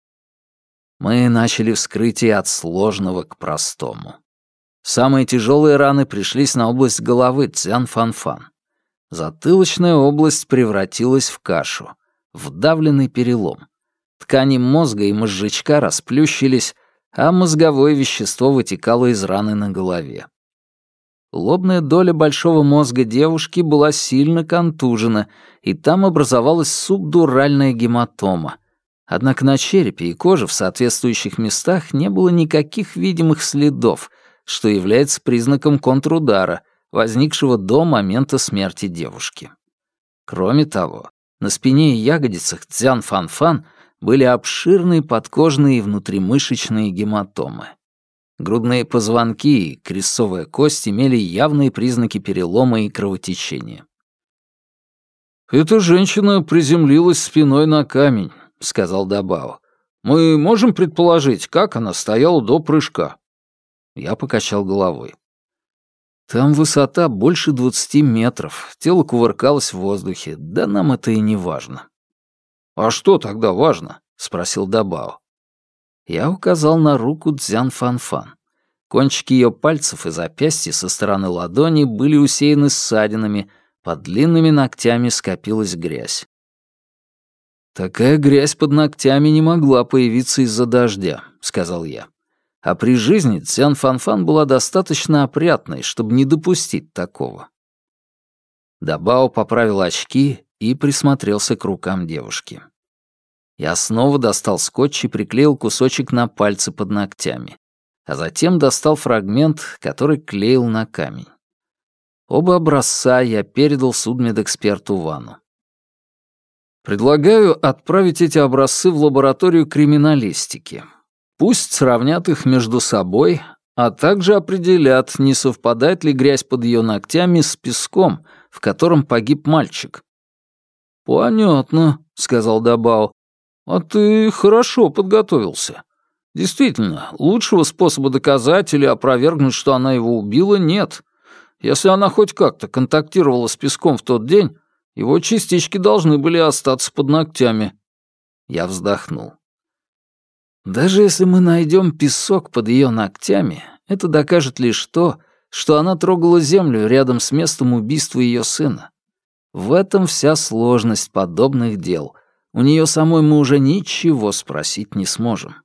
Мы начали вскрытие от сложного к простому. Самые тяжелые раны пришлись на область головы Цзян Фанфан. Затылочная область превратилась в кашу, вдавленный перелом. Ткани мозга и мозжечка расплющились, а мозговое вещество вытекало из раны на голове. Лобная доля большого мозга девушки была сильно контужена, и там образовалась субдуральная гематома. Однако на черепе и коже в соответствующих местах не было никаких видимых следов, что является признаком контрудара, возникшего до момента смерти девушки. Кроме того, на спине и ягодицах Цзян Фанфан были обширные подкожные и внутримышечные гематомы. Грудные позвонки и крестцовая кость имели явные признаки перелома и кровотечения. «Эта женщина приземлилась спиной на камень», — сказал Дабао. «Мы можем предположить, как она стояла до прыжка?» Я покачал головой. Там высота больше двадцати метров, тело кувыркалось в воздухе, да нам это и не важно. «А что тогда важно?» — спросил Дабао. Я указал на руку Цзян Фанфан. Кончики ее пальцев и запястья со стороны ладони были усеяны ссадинами, под длинными ногтями скопилась грязь. «Такая грязь под ногтями не могла появиться из-за дождя», — сказал я. А при жизни Цзян Фанфан была достаточно опрятной, чтобы не допустить такого. Дабао поправил очки и присмотрелся к рукам девушки. Я снова достал скотч и приклеил кусочек на пальцы под ногтями, а затем достал фрагмент, который клеил на камень. Оба образца я передал судмедэксперту Вану. «Предлагаю отправить эти образцы в лабораторию криминалистики. Пусть сравнят их между собой, а также определят, не совпадает ли грязь под ее ногтями с песком, в котором погиб мальчик». «Понятно», — сказал Дабао. «А ты хорошо подготовился. Действительно, лучшего способа доказать или опровергнуть, что она его убила, нет. Если она хоть как-то контактировала с песком в тот день, его частички должны были остаться под ногтями». Я вздохнул. Даже если мы найдем песок под ее ногтями, это докажет лишь то, что она трогала землю рядом с местом убийства ее сына. В этом вся сложность подобных дел. У нее самой мы уже ничего спросить не сможем.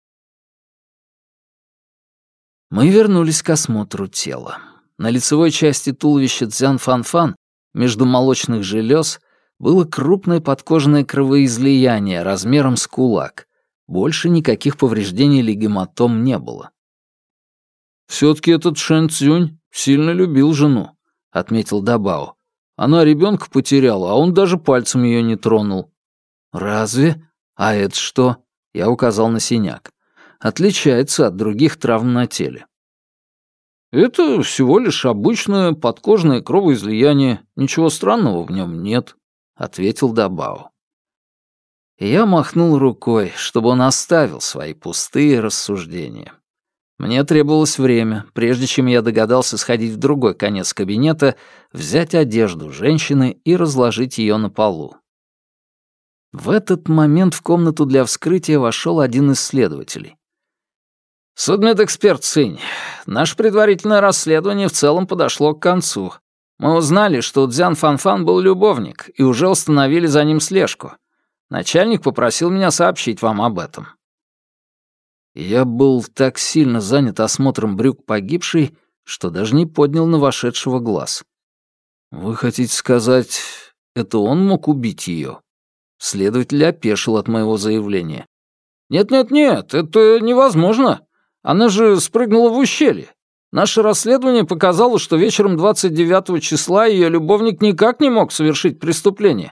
Мы вернулись к осмотру тела. На лицевой части туловища Цзян Фанфан, между молочных желез, было крупное подкожное кровоизлияние размером с кулак. Больше никаких повреждений или гематом не было. «Все-таки этот Шэн Цзюнь сильно любил жену», — отметил Дабао. «Она ребенка потеряла, а он даже пальцем ее не тронул». «Разве? А это что?» — я указал на синяк. «Отличается от других травм на теле». «Это всего лишь обычное подкожное кровоизлияние. Ничего странного в нем нет», — ответил Дабао. Я махнул рукой, чтобы он оставил свои пустые рассуждения. Мне требовалось время, прежде чем я догадался сходить в другой конец кабинета, взять одежду женщины и разложить ее на полу. В этот момент в комнату для вскрытия вошел один из следователей. «Судмедэксперт Цинь, наше предварительное расследование в целом подошло к концу. Мы узнали, что у Цзян Фанфан был любовник, и уже установили за ним слежку. Начальник попросил меня сообщить вам об этом». Я был так сильно занят осмотром брюк погибшей, что даже не поднял на вошедшего глаз. «Вы хотите сказать, это он мог убить ее?» Следователь опешил от моего заявления. «Нет-нет-нет, это невозможно. Она же спрыгнула в ущелье. Наше расследование показало, что вечером двадцать девятого числа ее любовник никак не мог совершить преступление.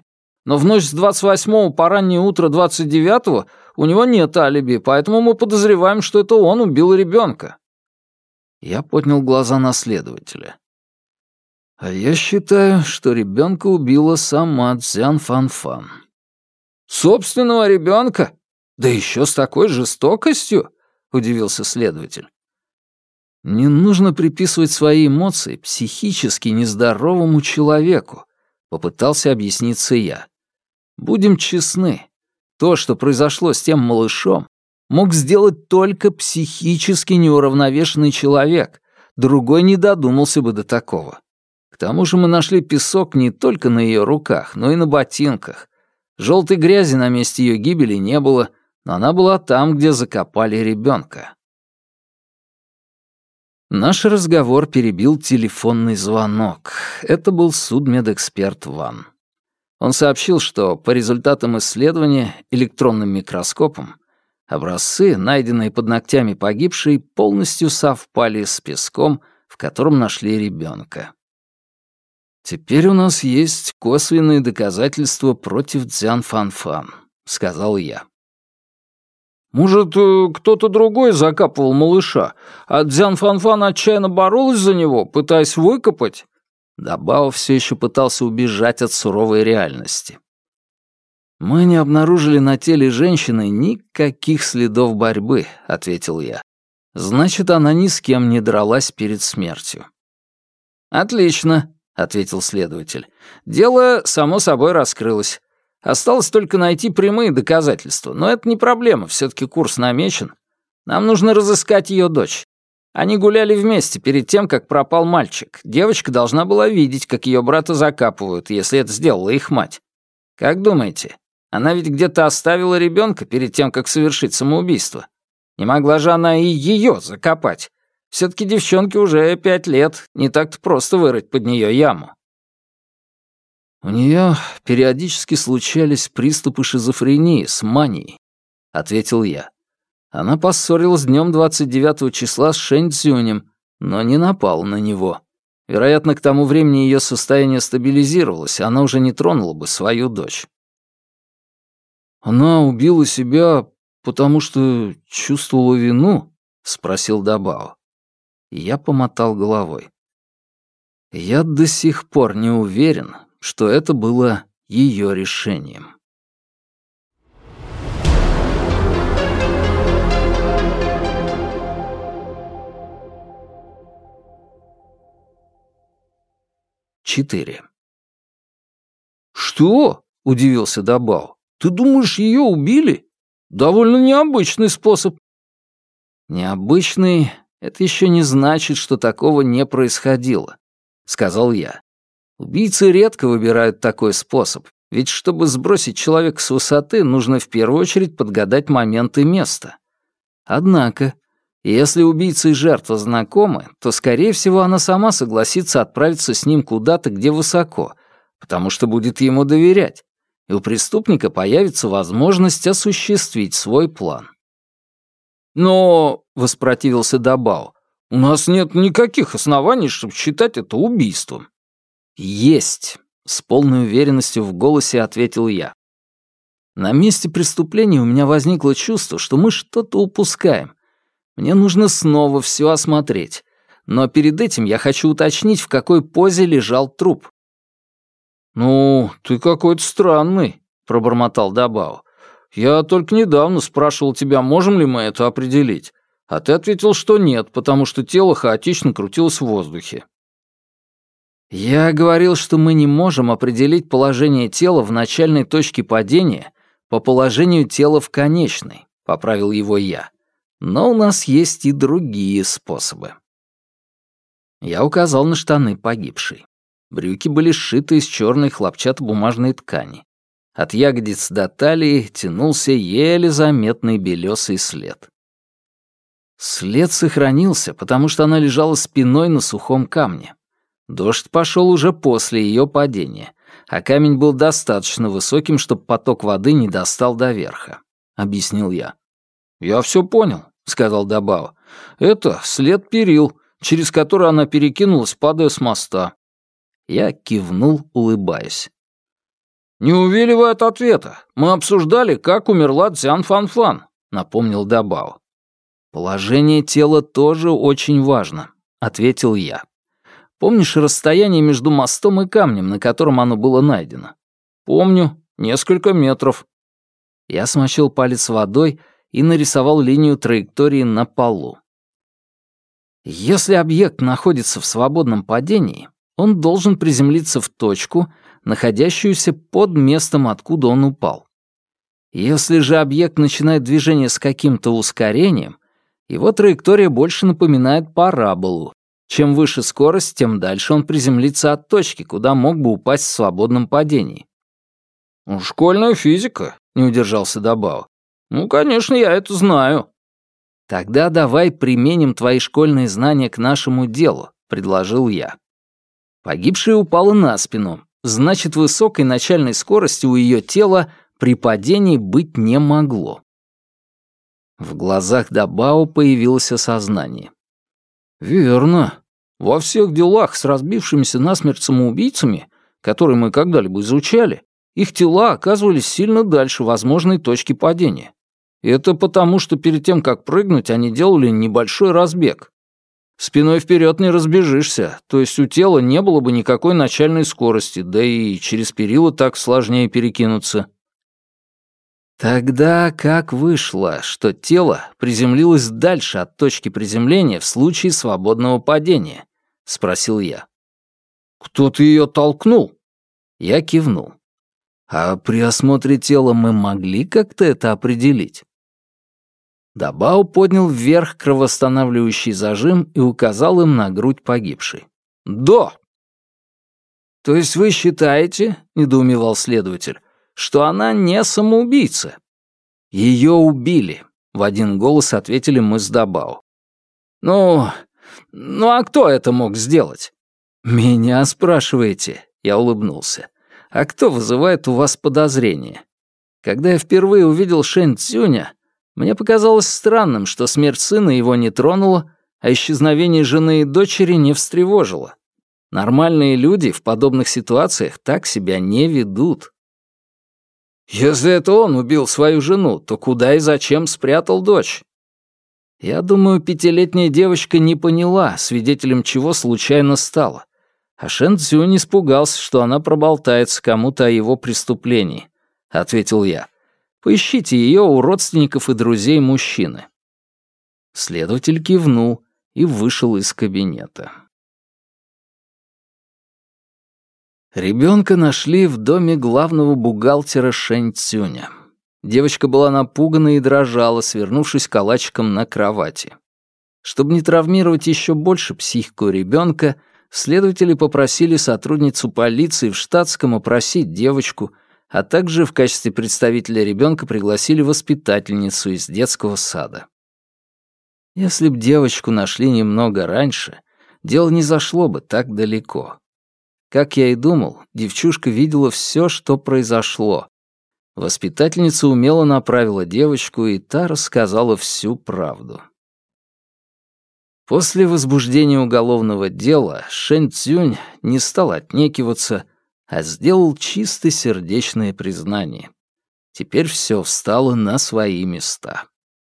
Но в ночь с двадцать восьмого по раннее утро двадцать девятого у него нет алиби, поэтому мы подозреваем, что это он убил ребенка. Я поднял глаза на следователя. А я считаю, что ребенка убила сама Цзян Фанфан. Собственного ребенка? Да еще с такой жестокостью? Удивился следователь. Не нужно приписывать свои эмоции психически нездоровому человеку, попытался объясниться я. Будем честны, то, что произошло с тем малышом, мог сделать только психически неуравновешенный человек, другой не додумался бы до такого. К тому же мы нашли песок не только на ее руках, но и на ботинках. Желтой грязи на месте ее гибели не было, но она была там, где закопали ребенка. Наш разговор перебил телефонный звонок. Это был судмедэксперт Ван. Он сообщил, что по результатам исследования электронным микроскопом образцы, найденные под ногтями погибшей, полностью совпали с песком, в котором нашли ребенка. «Теперь у нас есть косвенные доказательства против Цзян Фанфан», — сказал я. «Может, кто-то другой закапывал малыша, а Цзян Фанфан отчаянно боролась за него, пытаясь выкопать?» Дабао все еще пытался убежать от суровой реальности. «Мы не обнаружили на теле женщины никаких следов борьбы», — ответил я. «Значит, она ни с кем не дралась перед смертью». «Отлично», — ответил следователь. «Дело, само собой, раскрылось. Осталось только найти прямые доказательства. Но это не проблема, все-таки курс намечен. Нам нужно разыскать ее дочь. Они гуляли вместе перед тем, как пропал мальчик. Девочка должна была видеть, как ее брата закапывают, если это сделала их мать. Как думаете, она ведь где-то оставила ребенка перед тем, как совершить самоубийство? Не могла же она и ее закопать? Все-таки девчонке уже пять лет, не так-то просто вырыть под нее яму». «У нее периодически случались приступы шизофрении с манией», — ответил я. «Она поссорилась днем двадцать девятого числа с Шэнь Цзюнем, но не напала на него. Вероятно, к тому времени ее состояние стабилизировалось, она уже не тронула бы свою дочь». «Она убила себя, потому что чувствовала вину?» — спросил Дабао. Я помотал головой. Я до сих пор не уверен, что это было ее решением. Четыре. «Что?» — удивился Дабао. «Ты думаешь, ее убили? Довольно необычный способ». «Необычный — это еще не значит, что такого не происходило», — сказал я. «Убийцы редко выбирают такой способ, ведь чтобы сбросить человека с высоты, нужно в первую очередь подгадать момент и место. Однако, если убийца и жертва знакомы, то, скорее всего, она сама согласится отправиться с ним куда-то, где высоко, потому что будет ему доверять, и у преступника появится возможность осуществить свой план». «Но», — воспротивился Дабао, — «у нас нет никаких оснований, чтобы считать это убийством». «Есть», — с полной уверенностью в голосе ответил я. «На месте преступления у меня возникло чувство, что мы что-то упускаем. Мне нужно снова все осмотреть, но перед этим я хочу уточнить, в какой позе лежал труп». «Ну, ты какой-то странный», — пробормотал Дабао. «Я только недавно спрашивал тебя, можем ли мы это определить, а ты ответил, что нет, потому что тело хаотично крутилось в воздухе». «Я говорил, что мы не можем определить положение тела в начальной точке падения по положению тела в конечной», — поправил его я. «Но у нас есть и другие способы». Я указал на штаны погибшей. Брюки были сшиты из черной хлопчатобумажной ткани. От ягодиц до талии тянулся еле заметный белесый след. След сохранился, потому что она лежала спиной на сухом камне. Дождь пошел уже после ее падения, а камень был достаточно высоким, чтобы поток воды не достал до верха, — объяснил я. «Я все понял», — сказал Дабао. «Это след перил, через который она перекинулась, падая с моста». Я кивнул, улыбаясь. «Не увиливай от ответа. Мы обсуждали, как умерла Цзян Фанфан», — напомнил Дабао. «Положение тела тоже очень важно», — ответил я. «Помнишь расстояние между мостом и камнем, на котором оно было найдено?» «Помню. Несколько метров». Я смочил палец водой и нарисовал линию траектории на полу. Если объект находится в свободном падении, он должен приземлиться в точку, находящуюся под местом, откуда он упал. Если же объект начинает движение с каким-то ускорением, его траектория больше напоминает параболу. Чем выше скорость, тем дальше он приземлится от точки, куда мог бы упасть в свободном падении. «Ну, школьная физика», — не удержался Дабао. «Ну, конечно, я это знаю». «Тогда давай применим твои школьные знания к нашему делу», — предложил я. Погибшая упала на спину, значит, высокой начальной скорости у ее тела при падении быть не могло. В глазах Дабао появилось осознание. «Верно. Во всех делах с разбившимися насмерть самоубийцами, которые мы когда-либо изучали, их тела оказывались сильно дальше возможной точки падения. И это потому, что перед тем, как прыгнуть, они делали небольшой разбег. Спиной вперед не разбежишься, то есть у тела не было бы никакой начальной скорости, да и через перила так сложнее перекинуться». «Тогда как вышло, что тело приземлилось дальше от точки приземления в случае свободного падения?» — спросил я. «Кто-то ее толкнул?» Я кивнул. «А при осмотре тела мы могли как-то это определить?» Дабао поднял вверх кровоостанавливающий зажим и указал им на грудь погибшей. «Да!» «То есть вы считаете, — недоумевал следователь, — что она не самоубийца?» «Ее убили», — в один голос ответили мы с Дабао. «Ну, ну а кто это мог сделать?» «Меня спрашиваете?» — я улыбнулся. «А кто вызывает у вас подозрения? Когда я впервые увидел Шэнь Цюня, мне показалось странным, что смерть сына его не тронула, а исчезновение жены и дочери не встревожило. Нормальные люди в подобных ситуациях так себя не ведут». «Если это он убил свою жену, то куда и зачем спрятал дочь?» Я думаю, пятилетняя девочка не поняла, свидетелем чего случайно стала. А Шэн Цзюнь испугался, что она проболтается кому-то о его преступлении, — ответил я. Поищите ее у родственников и друзей мужчины. Следователь кивнул и вышел из кабинета. Ребенка нашли в доме главного бухгалтера Шэнь Цюня. Девочка была напугана и дрожала, свернувшись калачиком на кровати. Чтобы не травмировать еще больше психику ребенка, следователи попросили сотрудницу полиции в штатском опросить девочку, а также в качестве представителя ребенка пригласили воспитательницу из детского сада. Если б девочку нашли немного раньше, дело не зашло бы так далеко. Как я и думал, девчушка видела все, что произошло. Воспитательница умело направила девочку, и та рассказала всю правду. После возбуждения уголовного дела Шэнь Цюнь не стал отнекиваться, а сделал чистосердечное признание. Теперь все встало на свои места.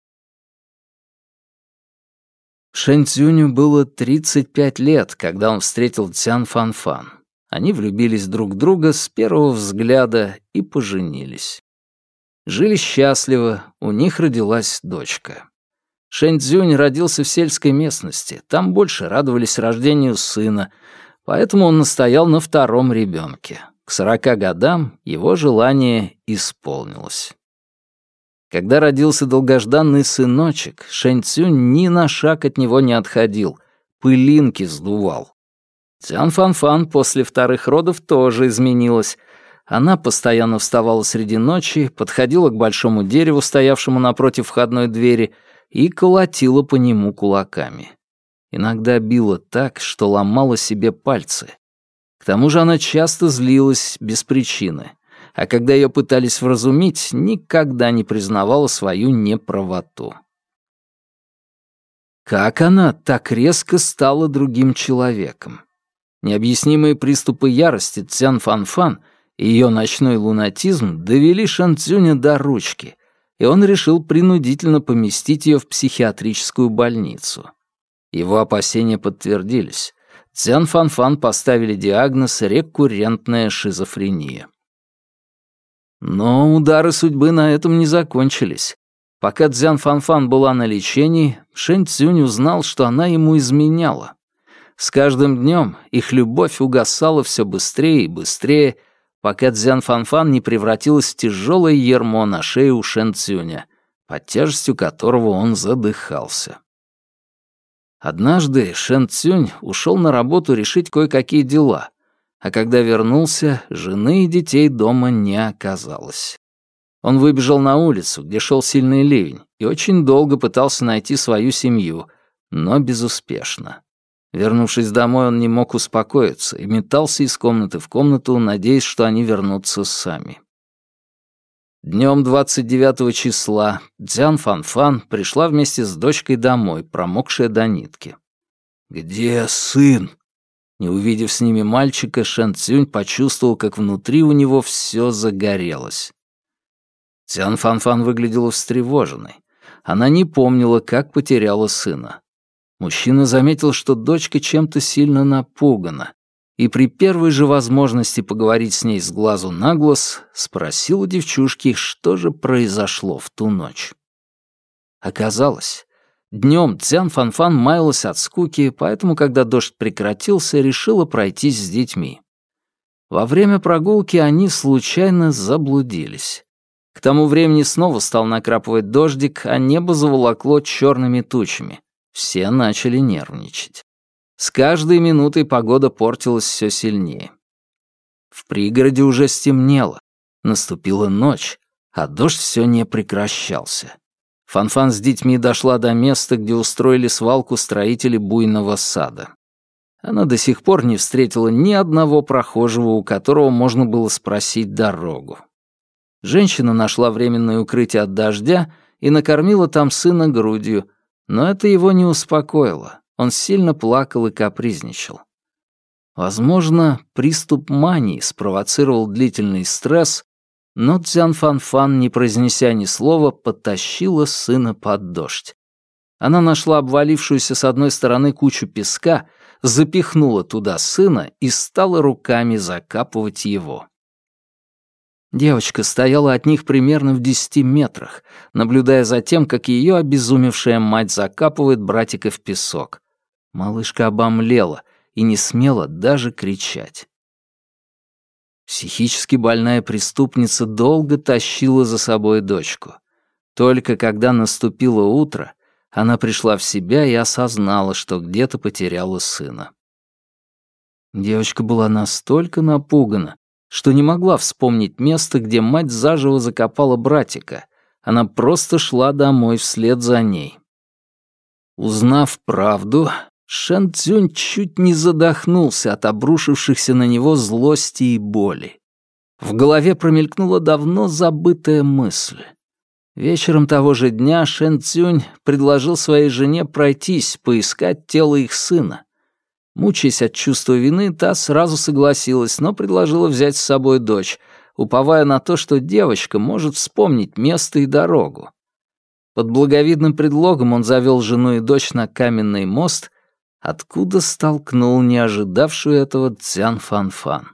Шэнь Цюню было тридцать пять лет, когда он встретил Цзян Фанфан. Они влюбились друг в друга с первого взгляда и поженились. Жили счастливо, у них родилась дочка. Шэнь Цзюнь родился в сельской местности, там больше радовались рождению сына, поэтому он настоял на втором ребенке. К сорока годам его желание исполнилось. Когда родился долгожданный сыночек, Шэнь Цюнь ни на шаг от него не отходил, пылинки сдувал. Цзян Фанфан после вторых родов тоже изменилась. Она постоянно вставала среди ночи, подходила к большому дереву, стоявшему напротив входной двери, и колотила по нему кулаками. Иногда била так, что ломала себе пальцы. К тому же она часто злилась без причины, а когда ее пытались вразумить, никогда не признавала свою неправоту. Как она так резко стала другим человеком? Необъяснимые приступы ярости Цзян Фанфан Ее ночной лунатизм довели Шэн Цзюня до ручки, и он решил принудительно поместить ее в психиатрическую больницу. Его опасения подтвердились. Цзян Фанфан поставили диагноз «рекуррентная шизофрения». Но удары судьбы на этом не закончились. Пока Цзян Фанфан была на лечении, Шэнь Цзюнь узнал, что она ему изменяла. С каждым днем их любовь угасала все быстрее и быстрее, пока Цзян Фанфан не превратилась в тяжелое ярмо на шее у Шэн Цзюня, под тяжестью которого он задыхался. Однажды Шэн Цзюнь ушел на работу решить кое-какие дела, а когда вернулся, жены и детей дома не оказалось. Он выбежал на улицу, где шел сильный ливень, и очень долго пытался найти свою семью, но безуспешно. Вернувшись домой, он не мог успокоиться и метался из комнаты в комнату, надеясь, что они вернутся сами. Днем двадцать девятого числа Цзян Фанфан пришла вместе с дочкой домой, промокшая до нитки. «Где сын?» Не увидев с ними мальчика, Шэн Цзюнь почувствовал, как внутри у него все загорелось. Цзян Фанфан выглядела встревоженной. Она не помнила, как потеряла сына. Мужчина заметил, что дочка чем-то сильно напугана, и при первой же возможности поговорить с ней с глазу на глаз спросил у девчушки, что же произошло в ту ночь. Оказалось, днем Цзян Фанфан маялась от скуки, поэтому, когда дождь прекратился, решила пройтись с детьми. Во время прогулки они случайно заблудились. К тому времени снова стал накрапывать дождик, а небо заволокло черными тучами. Все начали нервничать. С каждой минутой погода портилась все сильнее. В пригороде уже стемнело, наступила ночь, а дождь все не прекращался. Фанфан с детьми дошла до места, где устроили свалку строители буйного сада. Она до сих пор не встретила ни одного прохожего, у которого можно было спросить дорогу. Женщина нашла временное укрытие от дождя и накормила там сына грудью, но это его не успокоило. Он сильно плакал и капризничал. Возможно, приступ мании спровоцировал длительный стресс, но Цзян Фанфан, не произнеся ни слова, потащила сына под дождь. Она нашла обвалившуюся с одной стороны кучу песка, запихнула туда сына и стала руками закапывать его. Девочка стояла от них примерно в десяти метрах, наблюдая за тем, как ее обезумевшая мать закапывает братика в песок. Малышка обомлела и не смела даже кричать. Психически больная преступница долго тащила за собой дочку. Только когда наступило утро, она пришла в себя и осознала, что где-то потеряла сына. Девочка была настолько напугана, что не могла вспомнить место, где мать заживо закопала братика. Она просто шла домой вслед за ней. Узнав правду, Шэн Цзюнь чуть не задохнулся от обрушившихся на него злости и боли. В голове промелькнула давно забытая мысль. Вечером того же дня Шэн Цзюнь предложил своей жене пройтись, поискать тело их сына. Мучаясь от чувства вины, та сразу согласилась, но предложила взять с собой дочь, уповая на то, что девочка может вспомнить место и дорогу. Под благовидным предлогом он завел жену и дочь на каменный мост, откуда столкнул не ожидавшую этого Цзян Фанфан.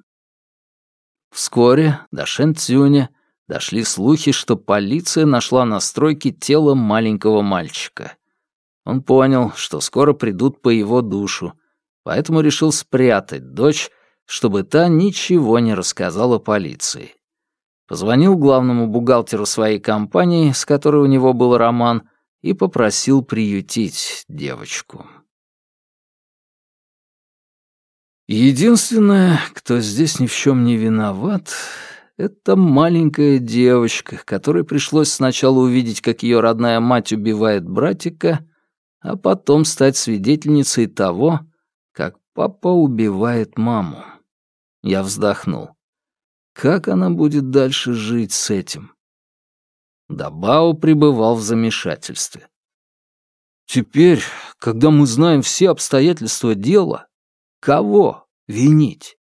Вскоре до Шэн Цзюня дошли слухи, что полиция нашла на стройке тело маленького мальчика. Он понял, что скоро придут по его душу, поэтому решил спрятать дочь, чтобы та ничего не рассказала полиции. Позвонил главному бухгалтеру своей компании, с которой у него был роман, и попросил приютить девочку. Единственное, кто здесь ни в чем не виноват, это маленькая девочка, которой пришлось сначала увидеть, как ее родная мать убивает братика, а потом стать свидетельницей того, как папа убивает маму. Я вздохнул. Как она будет дальше жить с этим? Дабао пребывал в замешательстве. Теперь, когда мы знаем все обстоятельства дела, кого винить?